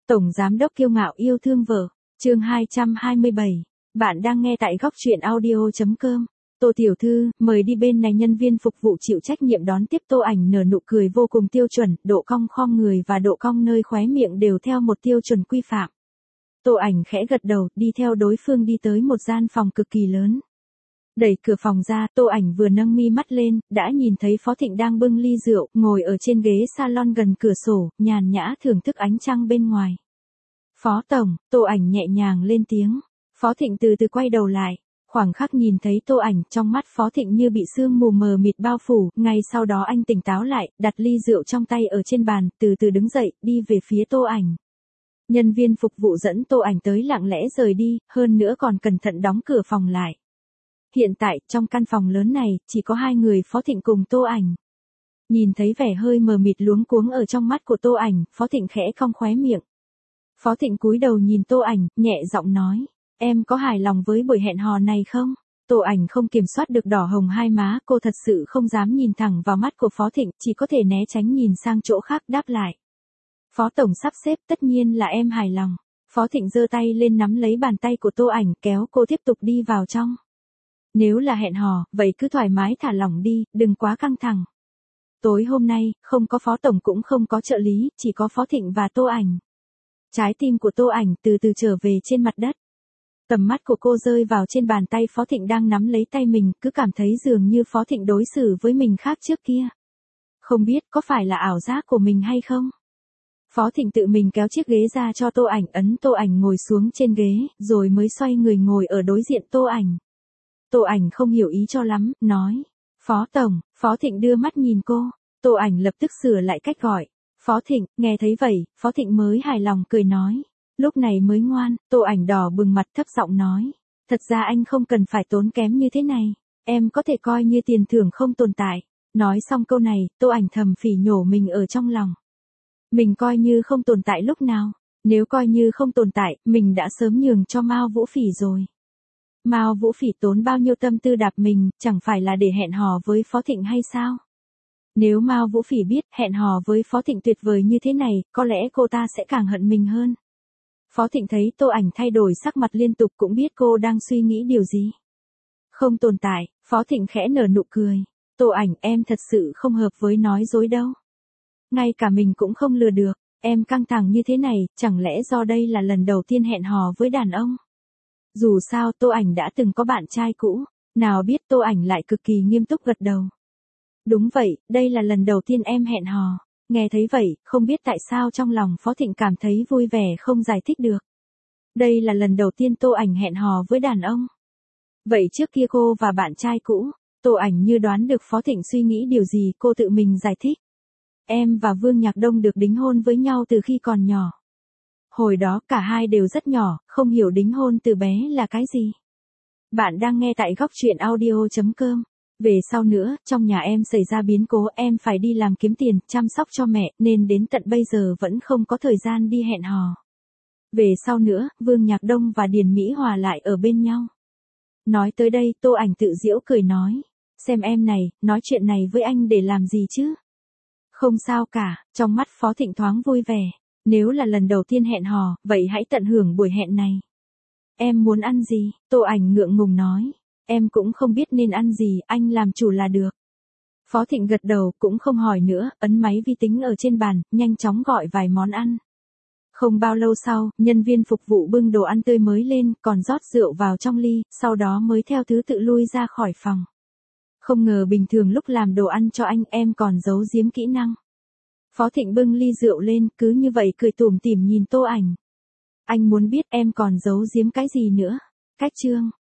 Tổng giám đốc kiêu ngạo yêu thương vợ. Chương 227. Bạn đang nghe tại góc truyện audio.com. Tô tiểu thư, mời đi bên này. Nhân viên phục vụ chịu trách nhiệm đón tiếp Tô Ảnh nở nụ cười vô cùng tiêu chuẩn, độ cong khom người và độ cong nơi khóe miệng đều theo một tiêu chuẩn quy phạm. Tô Ảnh khẽ gật đầu, đi theo đối phương đi tới một gian phòng cực kỳ lớn. Đẩy cửa phòng ra, Tô Ảnh vừa nâng mi mắt lên, đã nhìn thấy Phó Thịnh đang bưng ly rượu, ngồi ở trên ghế salon gần cửa sổ, nhàn nhã thưởng thức ánh trăng bên ngoài. Phó tổng, Tô Ảnh nhẹ nhàng lên tiếng. Phó Thịnh từ từ quay đầu lại, khoảng khắc nhìn thấy Tô Ảnh, trong mắt Phó Thịnh như bị sương mù mờ mịt bao phủ, ngay sau đó anh tỉnh táo lại, đặt ly rượu trong tay ở trên bàn, từ từ đứng dậy, đi về phía Tô Ảnh. Nhân viên phục vụ dẫn Tô Ảnh tới lặng lẽ rời đi, hơn nữa còn cẩn thận đóng cửa phòng lại. Hiện tại, trong căn phòng lớn này, chỉ có hai người Phó Thịnh cùng Tô Ảnh. Nhìn thấy vẻ hơi mờ mịt luống cuống ở trong mắt của Tô Ảnh, Phó Thịnh khẽ cong khóe miệng. Phó Thịnh cúi đầu nhìn Tô Ảnh, nhẹ giọng nói, em có hài lòng với buổi hẹn hò này không? Tô Ảnh không kiểm soát được đỏ hồng hai má, cô thật sự không dám nhìn thẳng vào mắt của Phó Thịnh, chỉ có thể né tránh nhìn sang chỗ khác đáp lại. Phó tổng sắp xếp, tất nhiên là em hài lòng. Phó Thịnh giơ tay lên nắm lấy bàn tay của Tô Ảnh, kéo cô tiếp tục đi vào trong. Nếu là hẹn hò, vậy cứ thoải mái thả lỏng đi, đừng quá căng thẳng. Tối hôm nay, không có Phó tổng cũng không có trợ lý, chỉ có Phó Thịnh và Tô Ảnh. Trái tim của Tô Ảnh từ từ trở về trên mặt đất. Tầm mắt của cô rơi vào trên bàn tay Phó Thịnh đang nắm lấy tay mình, cứ cảm thấy dường như Phó Thịnh đối xử với mình khác trước kia. Không biết có phải là ảo giác của mình hay không? Phó Thịnh tự mình kéo chiếc ghế ra cho Tô Ảnh, ấn Tô Ảnh ngồi xuống trên ghế, rồi mới xoay người ngồi ở đối diện Tô Ảnh. Tô Ảnh không hiểu ý cho lắm, nói, Phó tổng. Phó Thịnh đưa mắt nhìn cô, Tô Ảnh lập tức sửa lại cách gọi. Phó Thịnh. Nghe thấy vậy, Phó Thịnh mới hài lòng cười nói, lúc này mới ngoan. Tô Ảnh đỏ bừng mặt thấp giọng nói, thật ra anh không cần phải tốn kém như thế này, em có thể coi như tiền thưởng không tồn tại. Nói xong câu này, Tô Ảnh thầm phỉ nhổ mình ở trong lòng. Mình coi như không tồn tại lúc nào? Nếu coi như không tồn tại, mình đã sớm nhường cho Mao Vũ Phỉ rồi. Mao Vũ Phỉ tốn bao nhiêu tâm tư đạp mình, chẳng phải là để hẹn hò với Phó Thịnh hay sao? Nếu Mao Vũ Phỉ biết hẹn hò với Phó Thịnh tuyệt vời như thế này, có lẽ cô ta sẽ càng hận mình hơn. Phó Thịnh thấy Tô Ảnh thay đổi sắc mặt liên tục cũng biết cô đang suy nghĩ điều gì. Không tồn tại. Phó Thịnh khẽ nở nụ cười. Tô Ảnh, em thật sự không hợp với nói dối đâu. Ngay cả mình cũng không lừa được. Em căng thẳng như thế này, chẳng lẽ do đây là lần đầu tiên hẹn hò với đàn ông? Dù sao Tô Ảnh đã từng có bạn trai cũ. Nào biết Tô Ảnh lại cực kỳ nghiêm túc gật đầu. Đúng vậy, đây là lần đầu tiên em hẹn hò. Nghe thấy vậy, không biết tại sao trong lòng Phó Thịnh cảm thấy vui vẻ không giải thích được. Đây là lần đầu tiên Tô Ảnh hẹn hò với đàn ông. Vậy trước kia cô và bạn trai cũ? Tô Ảnh như đoán được Phó Thịnh suy nghĩ điều gì, cô tự mình giải thích. Em và Vương Nhạc Đông được đính hôn với nhau từ khi còn nhỏ. Hồi đó cả hai đều rất nhỏ, không hiểu đính hôn từ bé là cái gì. Bạn đang nghe tại góc truyện audio.com. Về sau nữa, trong nhà em xảy ra biến cố, em phải đi làm kiếm tiền, chăm sóc cho mẹ, nên đến tận bây giờ vẫn không có thời gian đi hẹn hò. Về sau nữa, Vương Nhạc Đông và Điền Mỹ Hòa lại ở bên nhau. Nói tới đây, Tô Ảnh tự giễu cười nói, xem em này, nói chuyện này với anh để làm gì chứ? Không sao cả. Trong mắt Phó Thịnh thoáng vui vẻ. Nếu là lần đầu tiên hẹn hò, vậy hãy tận hưởng buổi hẹn này. Em muốn ăn gì? Tô Ảnh ngượng ngùng nói. Em cũng không biết nên ăn gì, anh làm chủ là được. Phó Thịnh gật đầu, cũng không hỏi nữa, ấn máy vi tính ở trên bàn, nhanh chóng gọi vài món ăn. Không bao lâu sau, nhân viên phục vụ bưng đồ ăn tươi mới lên, còn rót rượu vào trong ly, sau đó mới theo thứ tự lui ra khỏi phòng. Không ngờ bình thường lúc làm đồ ăn cho anh em còn giấu giếm kỹ năng. Phó Thịnh bưng ly rượu lên, cứ như vậy cười tủm tỉm nhìn Tô Ảnh. Anh muốn biết em còn giấu giếm cái gì nữa? Cách chương.